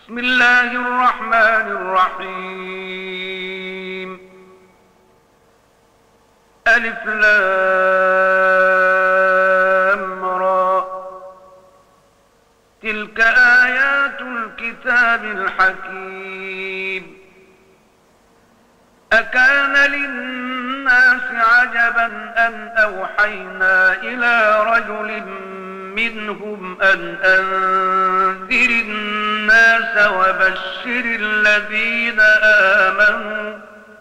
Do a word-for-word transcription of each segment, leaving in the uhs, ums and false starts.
بسم الله الرحمن الرحيم. ألف لام را. تلك آيات الكتاب الحكيم. أكان للناس عجبا أن أوحينا إلى رجل منهم أن أنذر الناس وبشر الذين آمنوا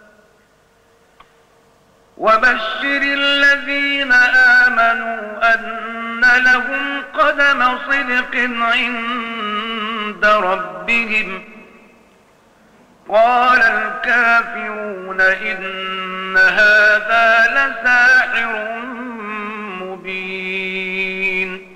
وبشر الذين آمنوا أن لهم قدم صدق عند ربهم. قال الكافرون إن هذا لساحر مبين.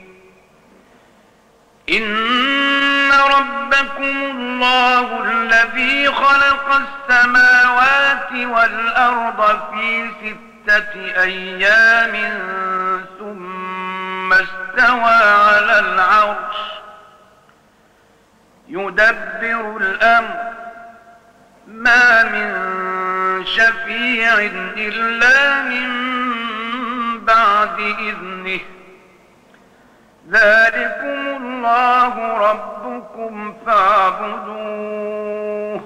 إن ربكم الله الذي خلق السماوات والأرض في ستة أيام ثم استوى على العرش يدبر الأمر ما من شفيع إلا من بعد إذنه. ذلكم الله ربكم فاعبدوه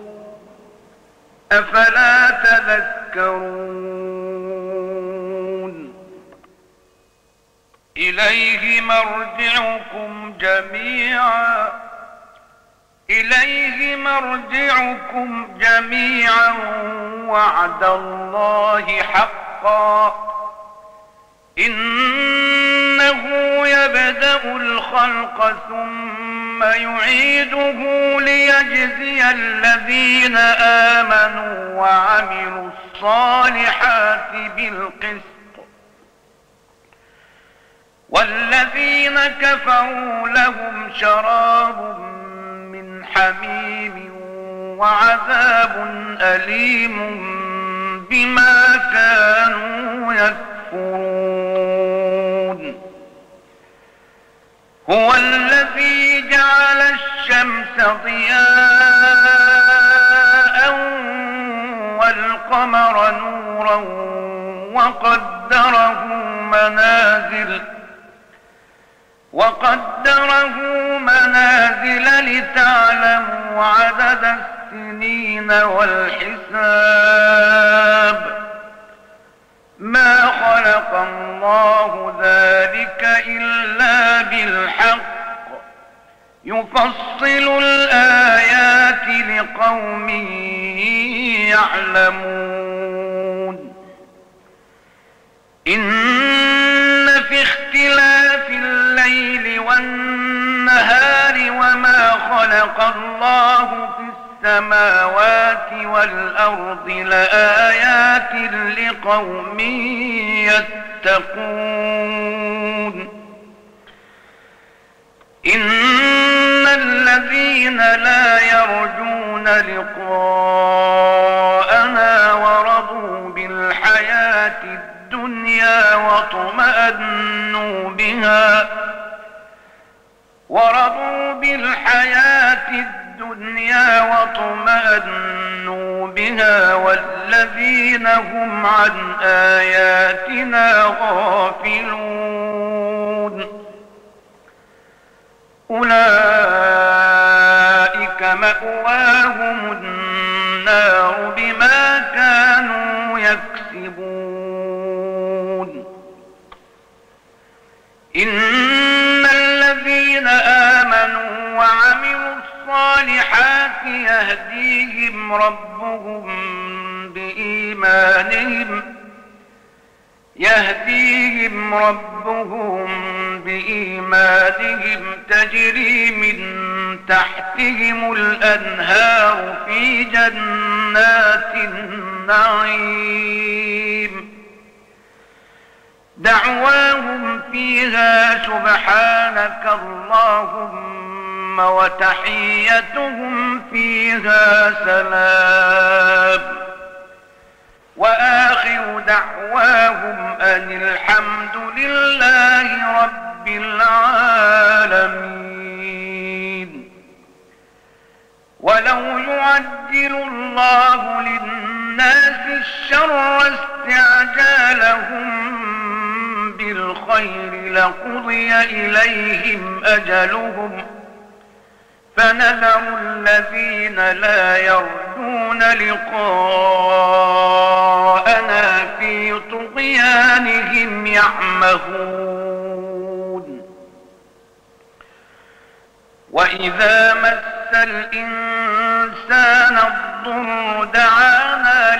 أفلا تذكرون. إليه مرجعكم جميعا إليه مرجعكم جميعا وعد الله حقا. إنه يبدأ الخلق ثم يعيده ليجزي الذين آمنوا وعملوا الصالحات بالقسط، والذين كفروا لهم شراب من حميم وعذاب أليم بما كانوا يكفرون. هو الذي جعل الشمس ضياء والقمر نورا وقدره منازل وقدره منازل لتعلموا عدد السنين والحساب. ما خلق الله ذلك إلا بالحق يفصل الآيات لقوم يعلمون. إن في اختلاف الليل والنهار وما خلق الله في السماوات والأرض لآيات لقوم يتقون. إن الذين لا يرجون لقاءنا ورضوا بالحياة الدنيا واطمأنوا بها ورضوا بالحياة الدنيا واطمأنوا بها والذين هم عن آياتنا غافلون أولئك مأواهم النار بما كانوا يكسبون. إن الذين آمنوا وعملوا الصالحات يهديهم ربهم بإيمانهم يهديهم ربهم بإيمانهم تجري من تحتهم الأنهار في جنات النعيم. دعواهم فيها سبحانك اللهم وتحيتهم فيها سلام. وآخر دعواهم أن الحمد لله رب رب العالمين. ولو يعجل الله للناس الشر استعجالهم بالخير لقضي إليهم أجلهم فنذر الذين لا يرجون لقاءنا في طغيانهم يعمهون. وإذا مس الإنسان الضر دعانا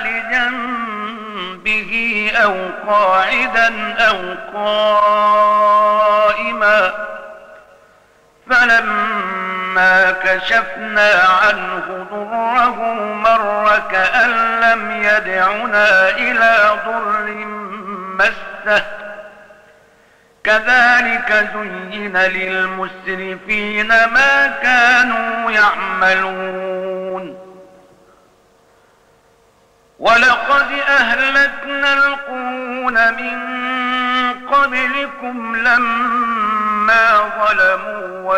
لجنبه أو قاعدا أو قائما فلما كشفنا عنه ضره مر كأن لم يدعنا إلى ضر مسه كذلك زين للمسرفين ما كانوا يعملون. ولقد أهلكنا القرون من قبلكم لما ظلموا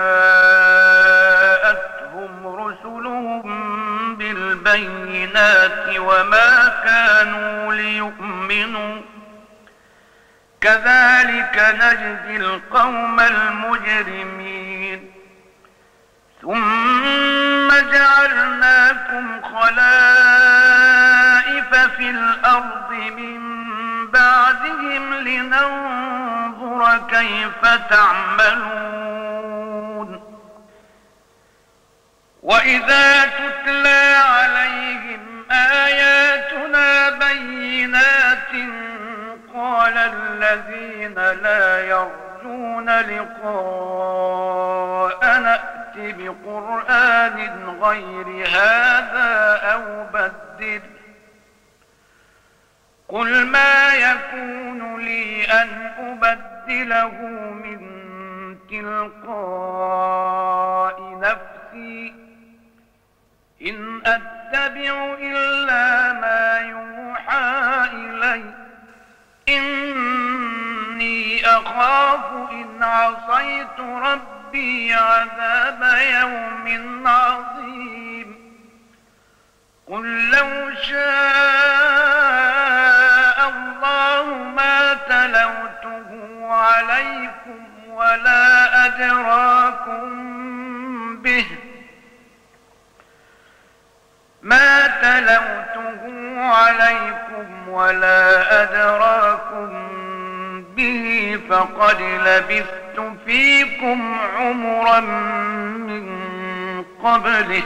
وجاءتهم رسلهم بالبينات وما كانوا ليؤمنوا كذلك نجزي القوم المجرمين. ثم جعلناكم خلائف في الأرض من بعدهم لننظر كيف تعملون. وإذا تتلى عليهم آياتنا بينات قال الذين لا يرجون لقاءنا ائت بقرآن غير هذا أو بدل قل ما يكون لي أن أبدله من تلقاء نفسي إن أتبع إلا ما يوحى إلي إني أخاف إن عصيت ربي عذاب يوم عظيم. قل لو شاء الله ما تلوته عليكم ولا أدراكم به ما تلوته عليكم ولا أدراكم به فقد لبثت فيكم عمرا من قبله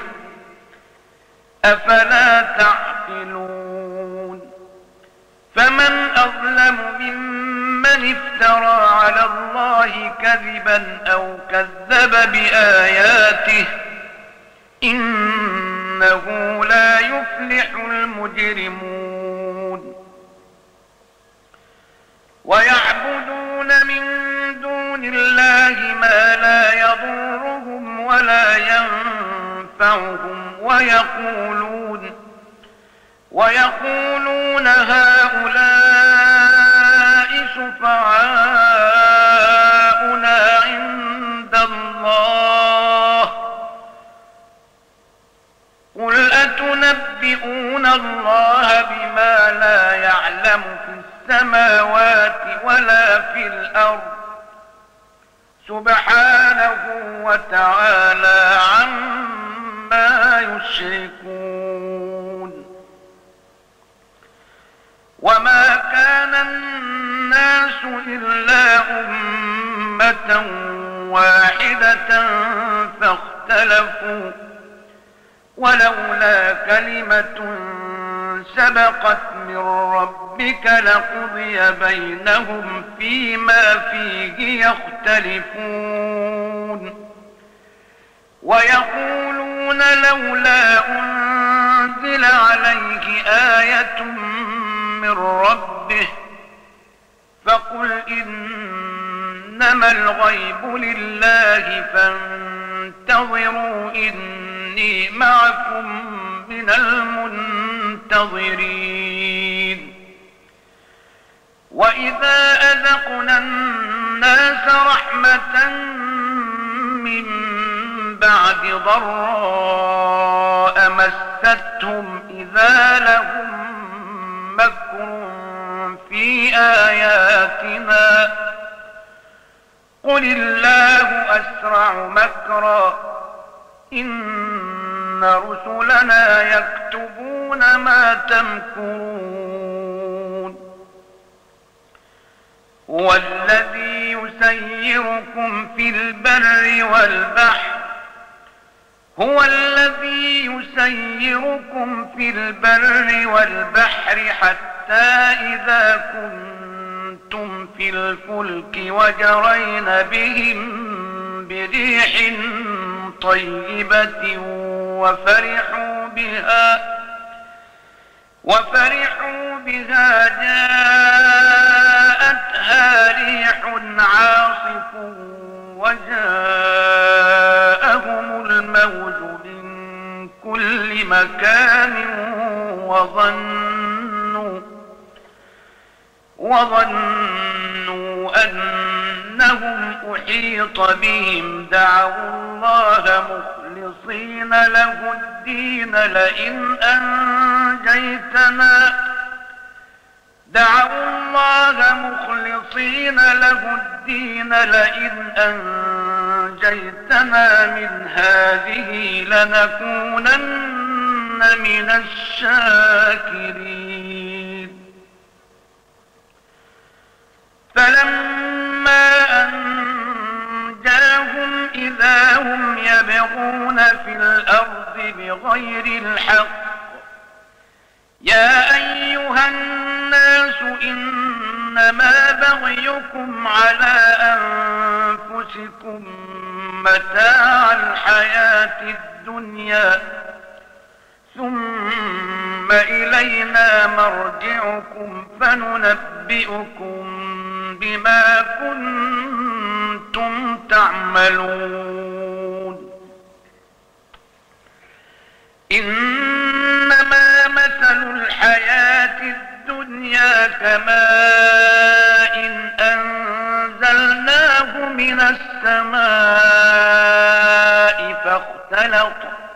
أفلا تعقلون. فمن أظلم ممن افترى على الله كذبا أو كذب بآياته إنه لا يفلح المجرمون. ويعبدون من دون الله ما لا يضرهم ولا ينفعهم ويقولون ويقولون هؤلاء شفعاؤنا عند الله قل أتنبئون الله بما لا يعلم في السماوات ولا في الأرض سبحانه وتعالى عما يشركون. وما كان الناس إلا أمة واحدة فاختلفوا ولولا كلمة سبقت من ربك لقضي بينهم فيما فيه يختلفون. ويقولون لولا أنزل عليه آية من ربه فقل إنما الغيب لله فانتظروا إني معكم من المنتظرين. وإذا أذقنا الناس رحمة من بعد ضراء قل الله أسرع مكرا إن رسلنا يكتبون ما تمكرون هو الذي يسيركم في البر والبحر هو الذي يسيركم في البر والبحر حتى إذا كنتم في الفلك وجرين بهم بريح طيبة وفرحوا بها وفرحوا بها جاءتها ريح عاصف وجاءهم الموج من كل مكان وظنوا وظنوا أنهم أحيط بهم دعوا الله مخلصين له الدين لئن أنجيتنا دعوا الله مخلصين له الدين لئن أنجيتنا من هذه لنكونن من الشاكرين فلما أنجاهم إذا هم يبغون في الأرض بغير الحق يا أيها الناس إنما بغيكم على أنفسكم متاع الحياة الدنيا ثم إلينا مرجعكم فننبئكم بما كنتم تعملون إنما مثل الحياة الدنيا كماء أنزلناه من السماء فاختلط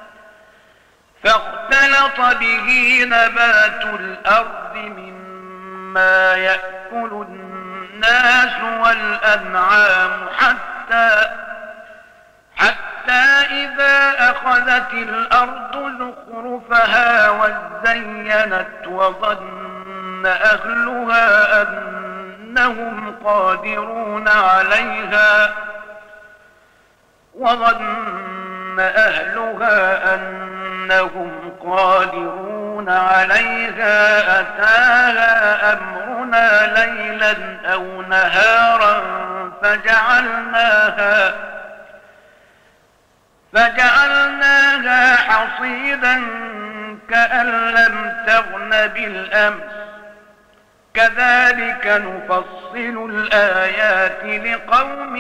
فاختلط به نبات الأرض مما يأكل الناس والأنعام حتى حتى إذا أخذت الأرض زخرفها وزينت وظن أهلها أنهم قادرون عليها وظن أهلها أنهم قادرون عليها أتاها أمرنا ليلا أو نهارا فجعلناها فجعلناها حصيدا كأن لم تغن بالأمس كذلك نفصل الآيات لقوم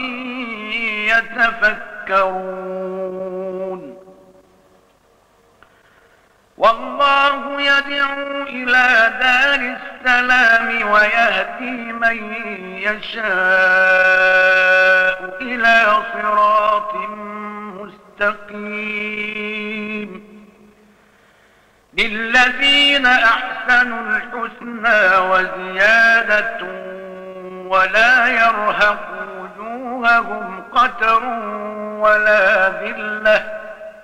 يتفكرون والله يدعو إلى دار السلام ويهدي من يشاء إلى صراط مستقيم للذين أحسنوا الحسنى وزيادة ولا يرهق وجوههم قتر ولا ذلة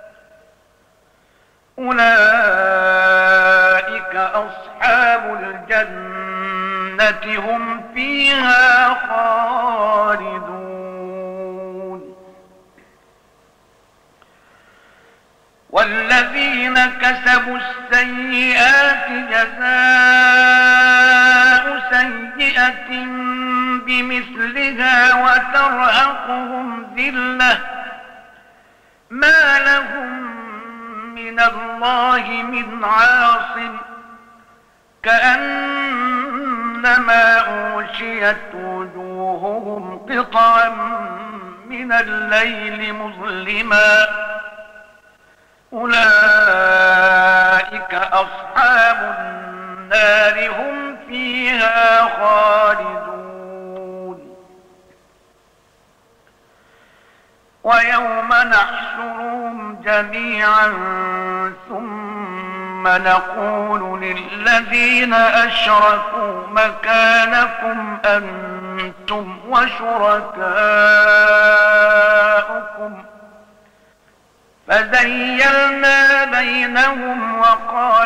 أولئك أصحاب الجنة هم فيها خالدون والذين كسبوا السيئات جزاء سيئة بمثلها وترهقهم ذلة ما لهم من الله من عاصم كأنما أغشيت وجوههم قطعا من الليل مظلما أولئك أصحاب النار هم فيها خالدون ويوم نحشرهم جميعا ثم ثم نقول للذين أشركوا مكانكم أنتم وشركاؤكم فزيلنا بينهم وقال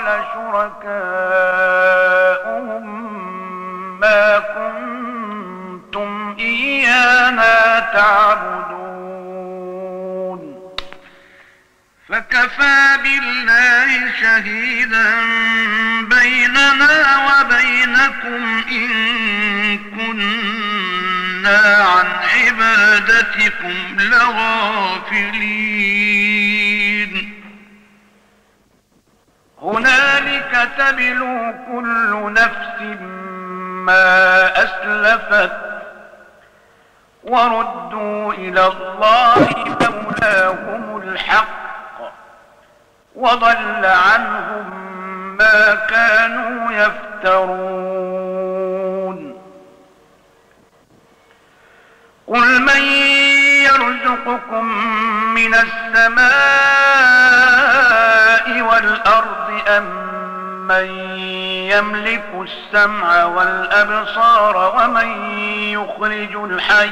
شركاؤهم ما كنتم إيانا تعبدون فكفى بالله شهيدا بيننا وبينكم إن كنا عن عبادتكم لغافلين هنالك تبلو كل نفس ما أسلفت وردوا إلى الله مولاهم الحق وضل عنهم ما كانوا يفترون قل من يرزقكم من السماء والأرض أم من يملك السمع والأبصار ومن يخرج الحي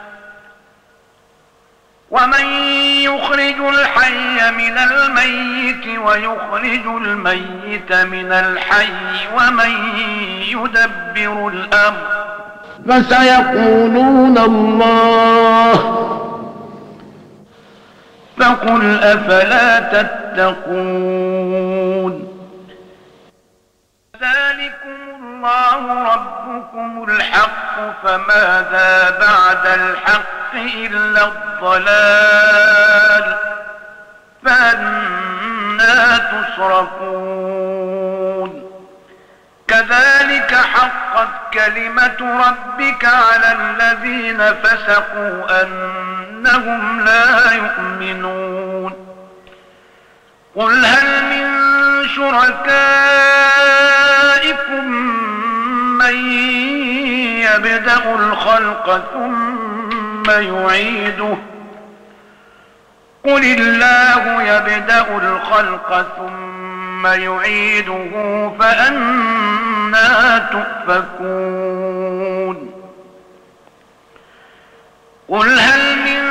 ومن يخرج الحي من الميت ويخرج الميت من الحي ومن يدبر الأمر فسيقولون الله فقل أفلا تتقون ذلكم الله ربكم الحق فماذا بعد الحق إلا الضلال فأنى تصرفون كذلك حقت كلمة ربك على الذين فسقوا أنهم لا يؤمنون قل هل من شركائكم من يبدأ الخلق ثم يعيده قل الله يبدأ الخلق ثم يعيده فأنى تؤفكون قل هل من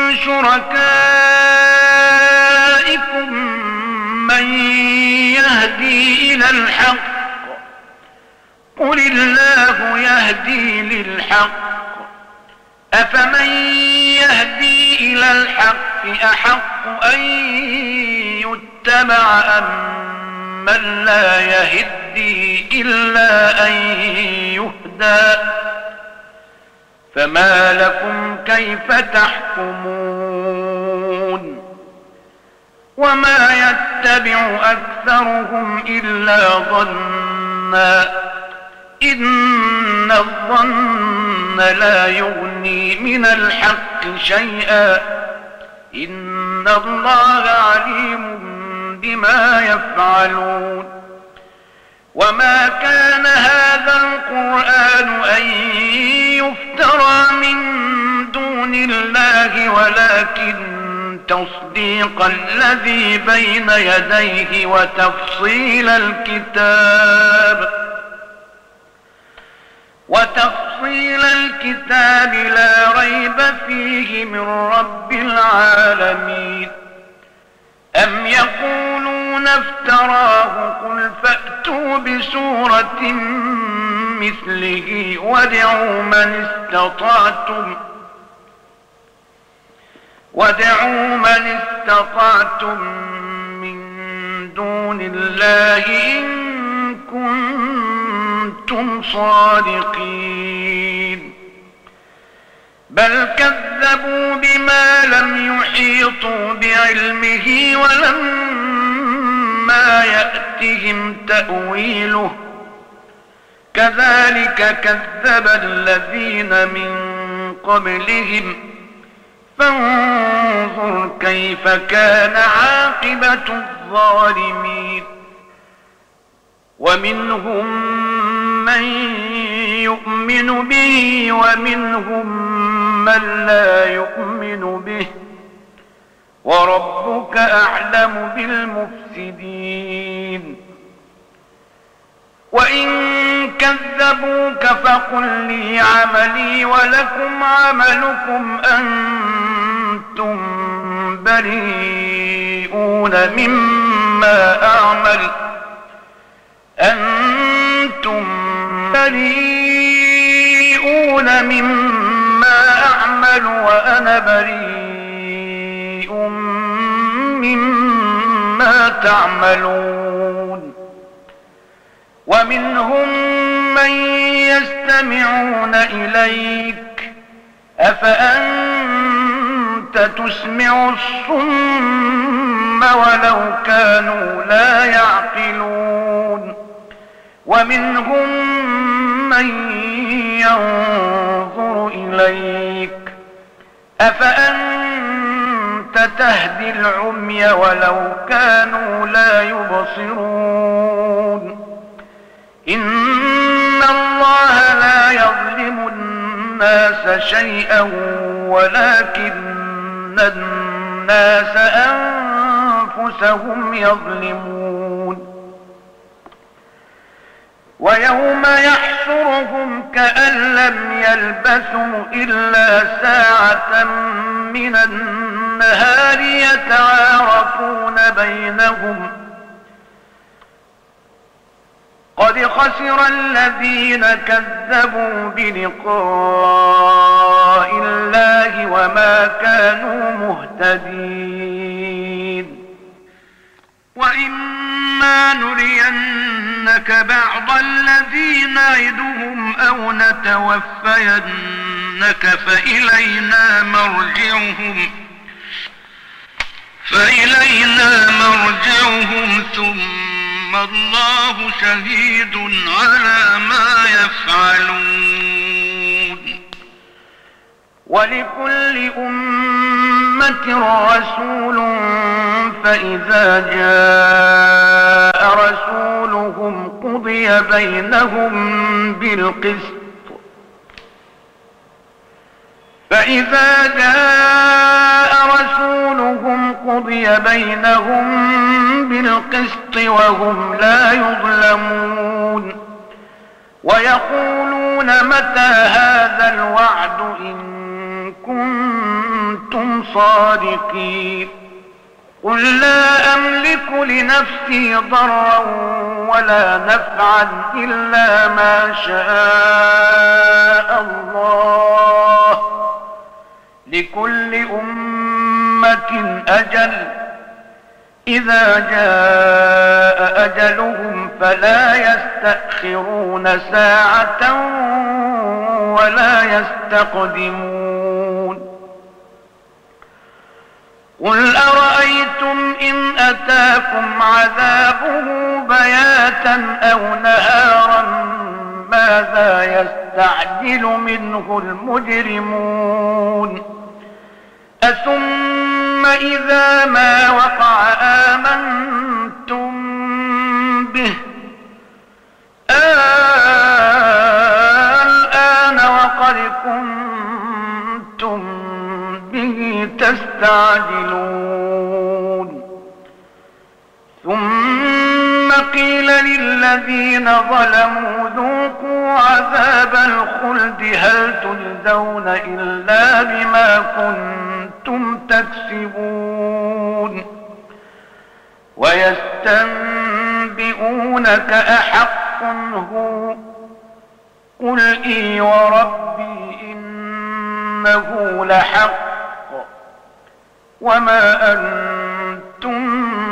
شركائكم من يهدي إلى الحق قل الله يهدي للحق أفمن يهدي إلى الحق أحق أن يتبع أم من لا يهدي إلا أن يهدى فما لكم كيف تحكمون وما يتبع أكثرهم إلا ظنا إن الظن لا يغني من الحق شيئا إن الله عليم بما يفعلون وما كان هذا القرآن أن يفترى من دون الله ولكن تصديق الذي بين يديه وتفصيل الكتاب وتفصيل الكتاب لا ريب فيه من رب العالمين أم يقولون افتراه قل فأتوا بسورة مثله وادعوا من استطعتم وادعوا من استطعتم من دون الله إن كنتم صادقين بل كذبوا بما لم يحيطوا بعلمه ولما يأتهم تأويله كذلك كذب الذين من قبلهم فانظر كيف كان عاقبة الظالمين ومنهم من يؤمن به ومنهم من لا يؤمن به وربك أعلم بالمفسدين وإن كذبوك فقل لي عملي ولكم عملكم أنتم بريئون مما أعمل أنتم بريئون مما أعمل وأنا بريء مما تعملون ومنهم من يستمعون إليك أفأنت تسمع الصم ولو كانوا لا يعقلون ومنهم من ينظر إليك أفأنت تهدي العمي ولو كانوا لا يبصرون إن الله لا يظلم الناس شيئا ولكن الناس أنفسهم يظلمون ويوم يحشرهم كأن لم يلبثوا إلا ساعة من النهار يتعارفون بينهم قد خسر الذين كذبوا بلقاء الله وما كانوا مهتدين وإما نرينك بعض الذي نعدهم أو نتوفينك فإلينا مرجعهم فإلينا مرجعهم ثم الله شهيد على ما يفعلون ولكل أمة رسول فإذا جاء رسولهم قضي بينهم بالقسط فإذا جاء رسولهم قضي بينهم بالقسط وهم لا يظلمون ويقولون متى هذا الوعد إن كنتم صادقين قل لا أملك لنفسي ضرا ولا نفعا إلا ما شاء الله لكل أمة أجل إذا جاء أجلهم فلا يستأخرون ساعة ولا يستقدمون قل أرأيتم إن أتاكم عذابه بياتا أو نهارا ماذا يستعجل منه المجرمون أثم إذا ما وقع آمنتم به الآن وقد كنتم به تستعجلون ثم قيل للذين ظلموا ذوقوا عذاب الخلد هل تجزون إلا بما كنتم تكسبون ويستنبئونك أحق هو قل إي وربي إنه لحق وما أنتم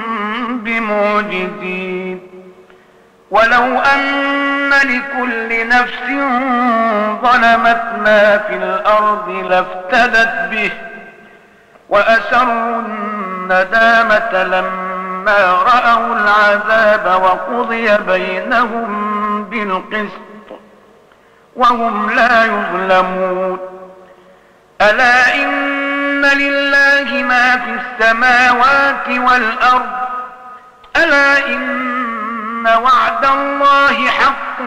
بمعجزين ولو أن لكل نفس ظلمت ما في الأرض لافتدت به وأسروا الندامة لما رأوا العذاب وقضي بينهم بالقسط وهم لا يظلمون ألا إن لله ما في السماوات والأرض ألا إن وعد الله حق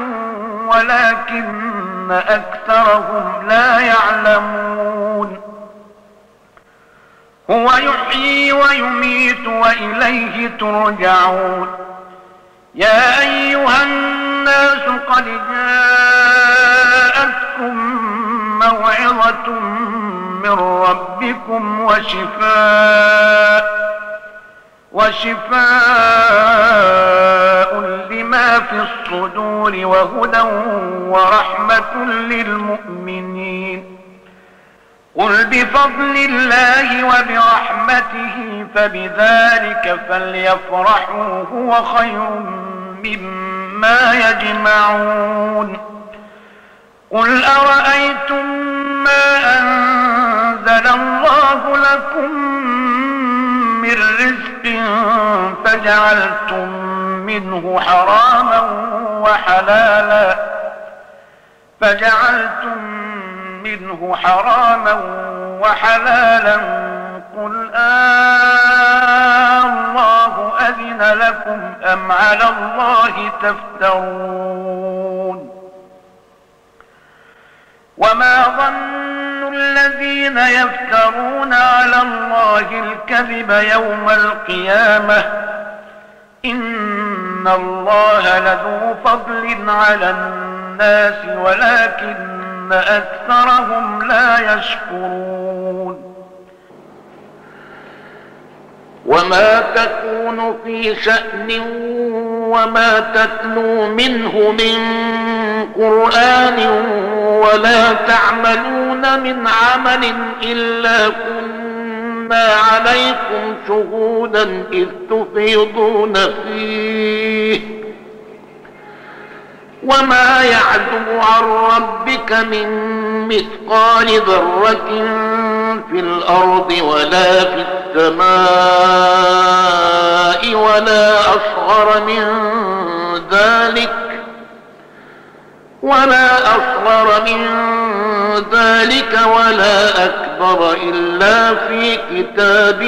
ولكن أكثرهم لا يعلمون هو يحيي ويميت وإليه ترجعون. يا أيها الناس قد جاءتكم موعظة من ربكم وشفاء وشفاء لما في الصدور وهدى ورحمة للمؤمنين. قل بفضل الله وبرحمته فبذلك فليفرحوا هو خير مما يجمعون. قل أرأيتم ما أنزل الله لكم من رزق فجعلتم منه حراما وحلالا فجعلتم منه حراما وحلالا قل آه الله أذن لكم أم على الله تفترون. وما ظن الذين يفترون على الله الكذب يوم القيامة إن الله لذو فضل على الناس ولكن أكثرهم لا يشكرون. وما تكون في شأن وما تتلو منه من قرآن ولا تعملون من عمل إلا كنا عليكم شهودا إذ تفيضون فيه وما يعزب عن ربك من مثقال ذرة في الأرض ولا في السماء ولا أصغر من ذلك ولا أصغر من ذلك ولا أكبر إلا في كتاب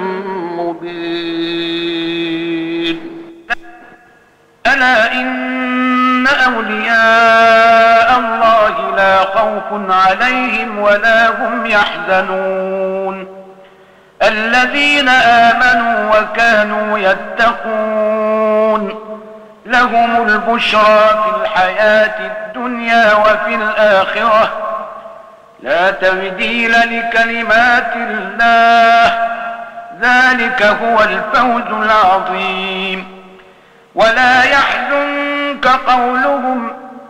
مبين. ألا إن أولياء الله لا خوف عليهم ولا هم يحزنون الذين آمنوا وكانوا يتقون لهم البشرى في الحياة الدنيا وفي الآخرة لا تبديل لكلمات الله ذلك هو الفوز العظيم. ولا يحزنك قولهم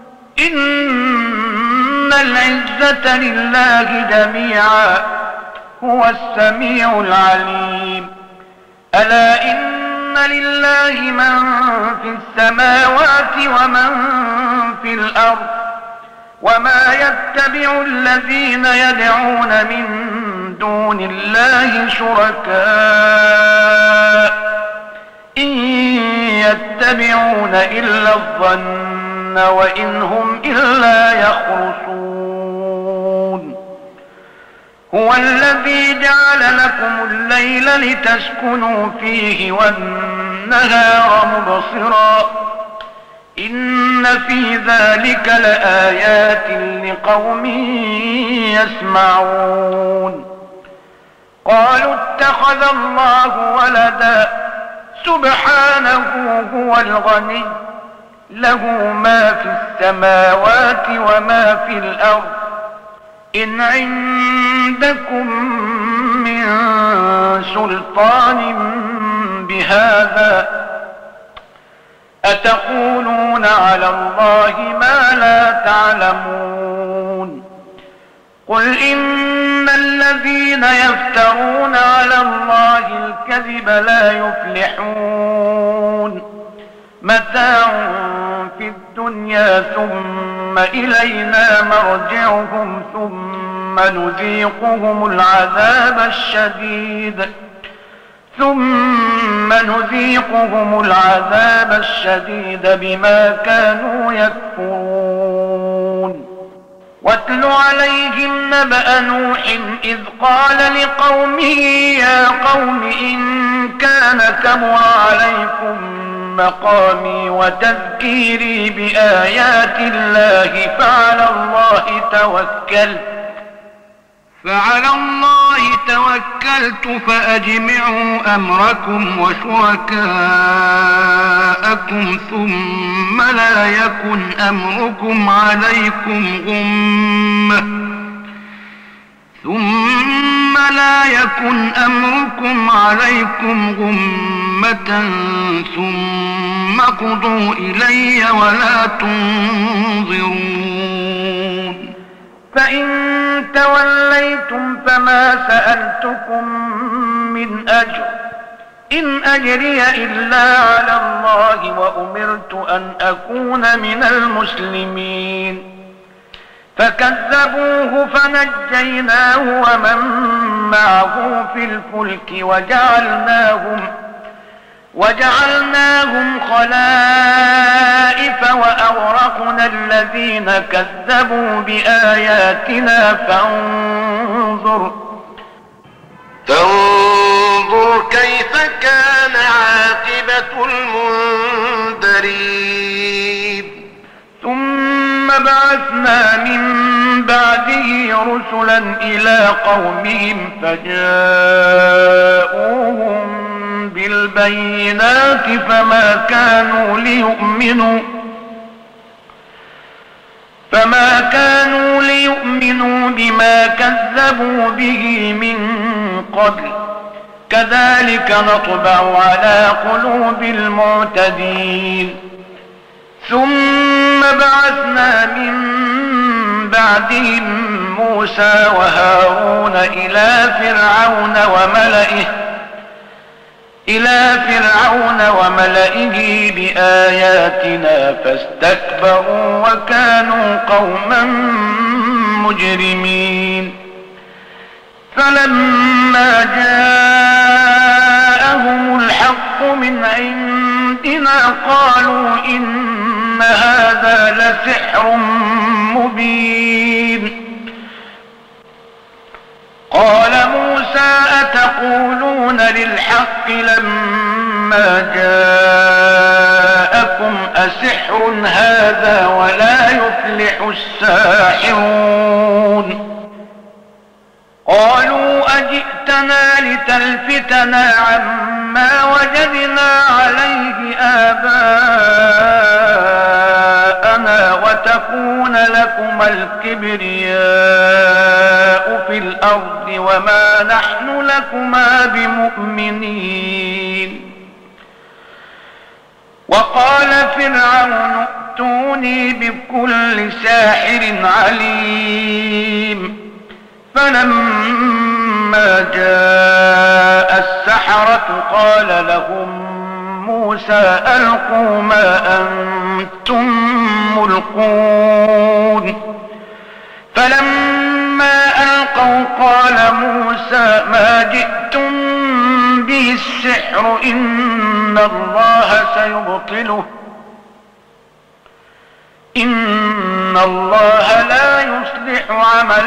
إن العزة لله جميعا هو السميع العليم. ألا إن لله من في السماوات ومن في الأرض وما يتبع الذين يدعون من دون الله شركاء إن يتبعون إلا الظن وإن هم إلا يخرصون. هو الذي جعل لكم الليل لتسكنوا فيه والنهار مبصرا إن في ذلك لآيات لقوم يسمعون. قالوا اتخذ الله ولدا سبحانه هو الغني له ما في السماوات وما في الأرض إن عندكم من سلطان بهذا أتقولون على الله ما لا تعلمون. قل إن الذين يفترون على الله الكذب لا يفلحون متاع في الدنيا ثم إلينا مرجعهم ثم نذيقهم العذاب الشديد ثم نذيقهم العذاب الشديد بما كانوا يكفرون. واتل عليهم نبأ نوح إذ قال لقومه يا قوم إن كان كبر عليكم مقامي وتذكيري بآيات الله فعلى الله توكلت فعلى الله توكلت فأجمعوا أمركم وشركاءكم ثم لا يكن أمركم عليكم غمة ثم لا يكن أمركم عليكم غمة ثم قضوا إلي ولا تنظرون. فإن توليتم فما سألتكم من أجر إن أجري إلا على الله وأمرت أن أكون من المسلمين. فكذبوه فنجيناه ومن معه في الفلك وجعلناهم وجعلناهم خلائف وأغرقنا الذين كذبوا بآياتنا فانظر فانظر كيف كان عاقبة المنذرين. ثم بعثنا من بعده رسلا إلى قومهم فجاءوهم بالبينات فما كانوا ليؤمنوا فما كانوا ليؤمنوا بما كذبوا به من قبل كذلك نطبع على قلوب المعتدين. ثم بعثنا من بعدهم موسى وهارون إلى فرعون وملئه إلى فرعون وملئه بآياتنا فاستكبروا وكانوا قوما مجرمين. فلما جاءهم الحق من عندنا قالوا إن هذا لسحر مبين. قال موسى أتقولون للحق لما جاءكم أسحر هذا ولا يفلح الساحرون. قالوا أجئتنا لتلفتنا عما وجدنا عليه آباءنا وتكون لكما الكبرياء في الأرض وما نحن لكما بمؤمنين. وقال فرعون ائتوني بكل ساحر عليم. فلما جاء السحرة قال لهم موسى ألقوا ما أنتم ملقون. فلما ألقوا قال موسى ما جئتم به السحر إن الله سيبطله إن الله لا يصلح عمل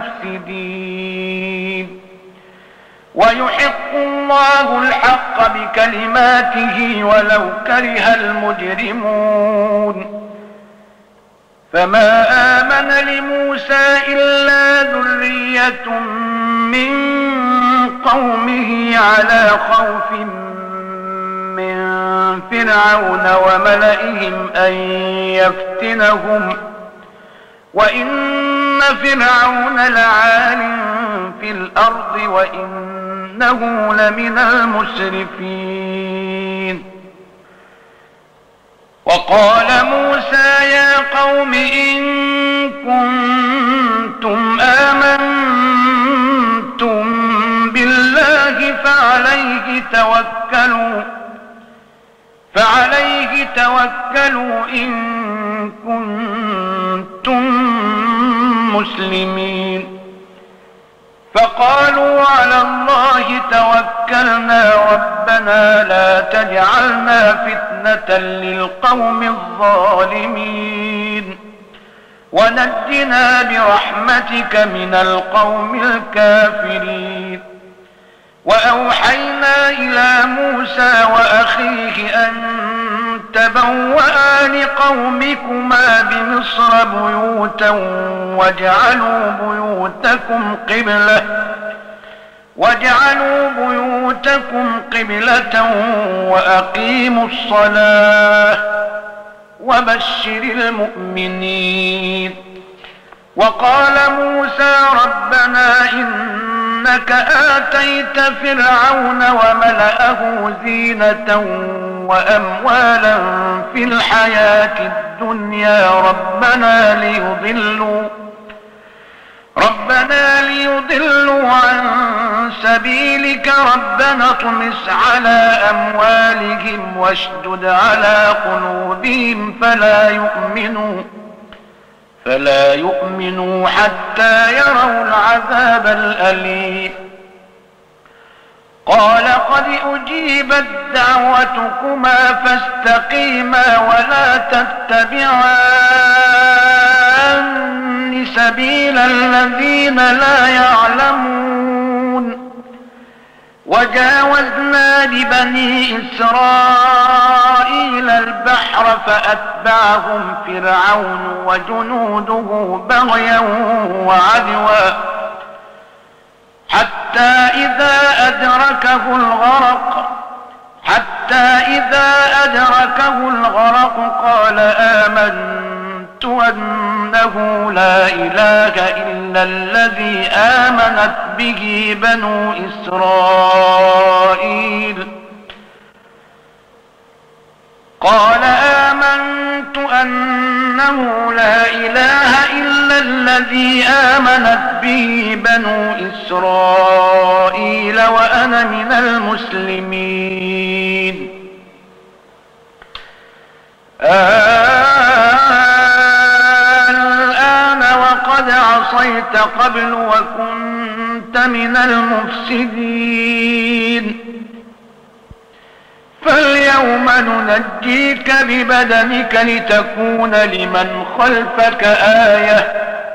المفسدين ويحق الله الحق بكلماته ولو كره المجرمون. فما آمن لموسى إلا ذرية من قومه على خوف من فرعون وملئهم أن يفتنهم وإن فرعون لعال في الأرض وإنه لمن المسرفين. وقال موسى يا قوم إن كنتم آمنتم بالله فعليه توكلوا فعليه توكلوا إن كنتم مسلمين. فقالوا على الله توكلنا ربنا لا تجعلنا فتنة للقوم الظالمين ونجنا برحمتك من القوم الكافرين. وأوحينا إلى موسى وأخيه أن تبوأ لقومكما قومكما بمصر بيوتا واجعلوا بيوتكم قبلة واجعلوا بيوتكم قبلة وأقيموا الصلاة وبشر المؤمنين. وقال موسى ربنا إنك آتيت فرعون وملأه زينة وأموالا في الحياة الدنيا ربنا ليضلوا ربنا ليضلوا عن سبيلك ربنا اطمس على أموالهم واشدد على قلوبهم فلا يؤمنوا فلا يؤمنوا حتى يروا العذاب الأليم. قال قد أجيبت دعوتكما فاستقيما ولا تتبعان سبيل الذين لا يعلمون. وجاوزنا ببني إسرائيل البحر فأتبعهم فرعون وجنوده بغيا وعدوا حتى إذا أدركه الغرق حتى إذا أدركه الغرق قال آمنت أنه لا إله إلا الذي آمنت به بنو إسرائيل قال آمنت أنه لا إله إلا الذي آمنت به بنو إسرائيل وأنا من المسلمين. الآن وقد عصيت قبل وكنت من المفسدين فاليوم ننجيك ببدنك لتكون لمن خلفك آية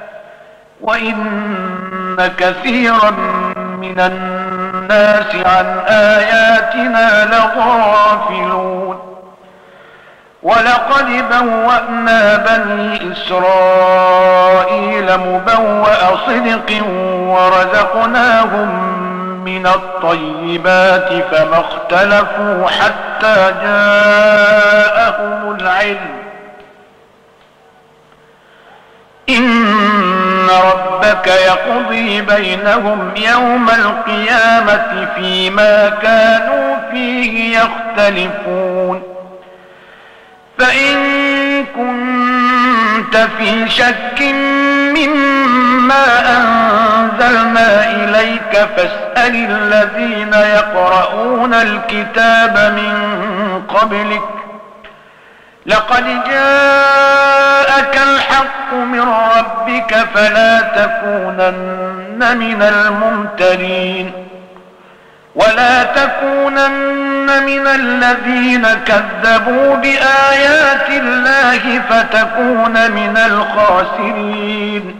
وإن كثيرا من الناس عن آياتنا لغافلون. ولقد بوأنا بني إسرائيل مبوأ صدق ورزقناهم من الطيبات فما اختلفوا حتى جاءهم العلم إن ربك يقضي بينهم يوم القيامة فيما كانوا فيه يختلفون. فإن كنت في شك مما أنزلنا إليك فاسأل الذين يقرؤون الكتاب من قبلك لقد جاءك الحق من ربك فلا تكونن من الممترين ولا تكونن من الذين كذبوا بآيات الله فتكون من الخاسرين.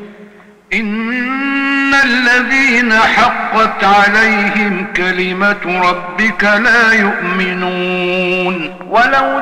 إن الذين حقت عليهم كلمة ربك لا يؤمنون ولو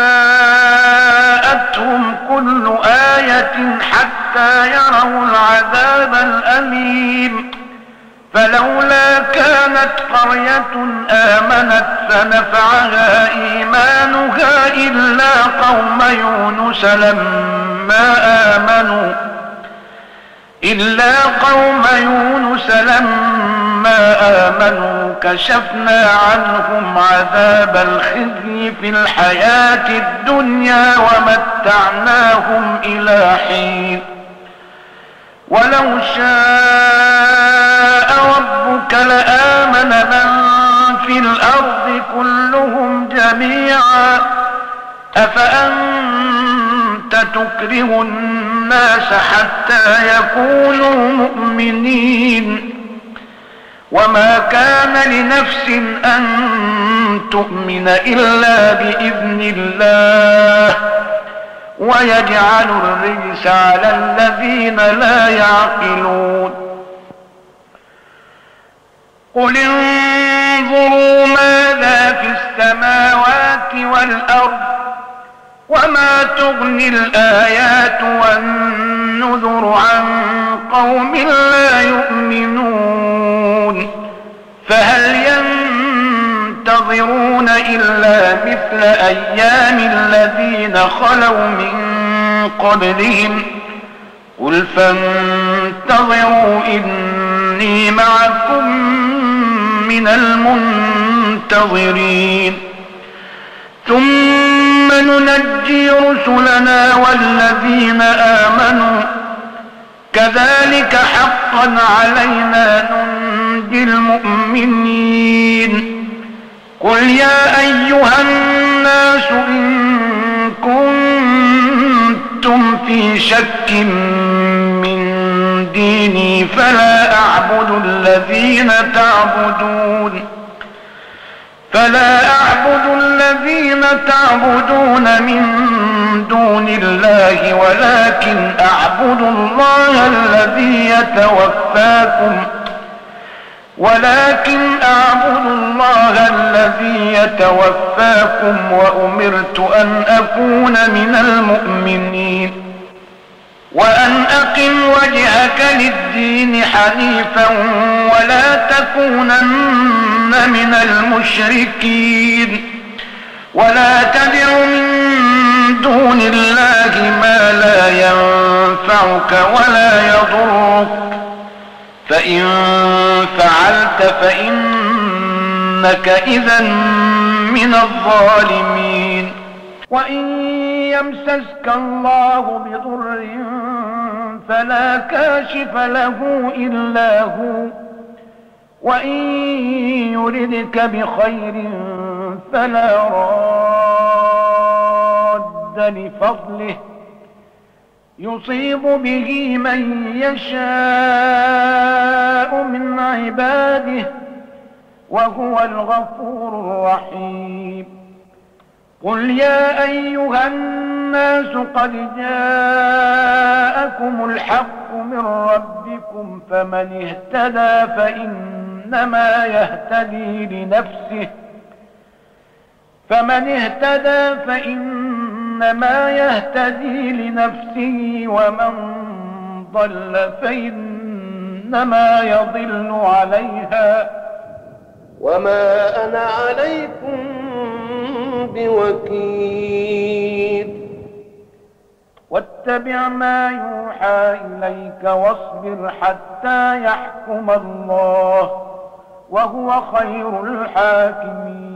جاءتهم كل آية حتى يروا العذاب الأليم فلولا كانت قرية آمنت فنفعها إيمانها إلا قوم يونس لما آمنوا إلا قوم يونس لما آمنوا كشفنا عنهم عذاب الخزي في الحياة الدنيا ومتعناهم إلى حين. ولو شاء ربك لآمن من في الأرض كلهم جميعا أفأنت تكره الناس حتى يكونوا مؤمنين وما كان لنفس أن تؤمن إلا بإذن الله ويجعل الرجس على الذين لا يعقلون. قل انظروا ماذا في السماوات والأرض وما فما تغني الآيات والنذر عن قوم لا يؤمنون فهل ينتظرون إلا مثل أيام الذين خلوا من قبلهم قل فانتظروا إني معكم من المنتظرين ثم ننجي رسلنا والذين آمنوا كذلك حقا علينا ننجي المؤمنين قل يا أيها الناس إن كنتم في شك من ديني فلا أعبد الذين تعبدون فلا أعبد الذين تعبدون من دون الله ولكن أعبد الله الذي يتوفاكم ولكن أعبد الله الذي يتوفاكم وأمرت أن أكون من المؤمنين وأن أقم وجهك للدين حنيفا ولا تكونن من المشركين ولا تدع من دون الله ما لا ينفعك ولا يضرك فإن فعلت فإنك إذا من الظالمين وإن يمسسك الله بضر فلا كاشف له إلا هو وإن يردك بخير فلا راد لفضله يصيب به من يشاء من عباده وهو الغفور الرحيم قل يا أيها الناس قد جاءكم الحق من ربكم فمن اهتدى فإنما يهتدي لنفسه فمن اهتدى فإنما يهتدي لنفسه ومن ضل فإنما يضل عليها وما أنا عليكم بوكيل واتبع ما يوحى إليك واصبر حتى يحكم الله وهو خير الحاكمين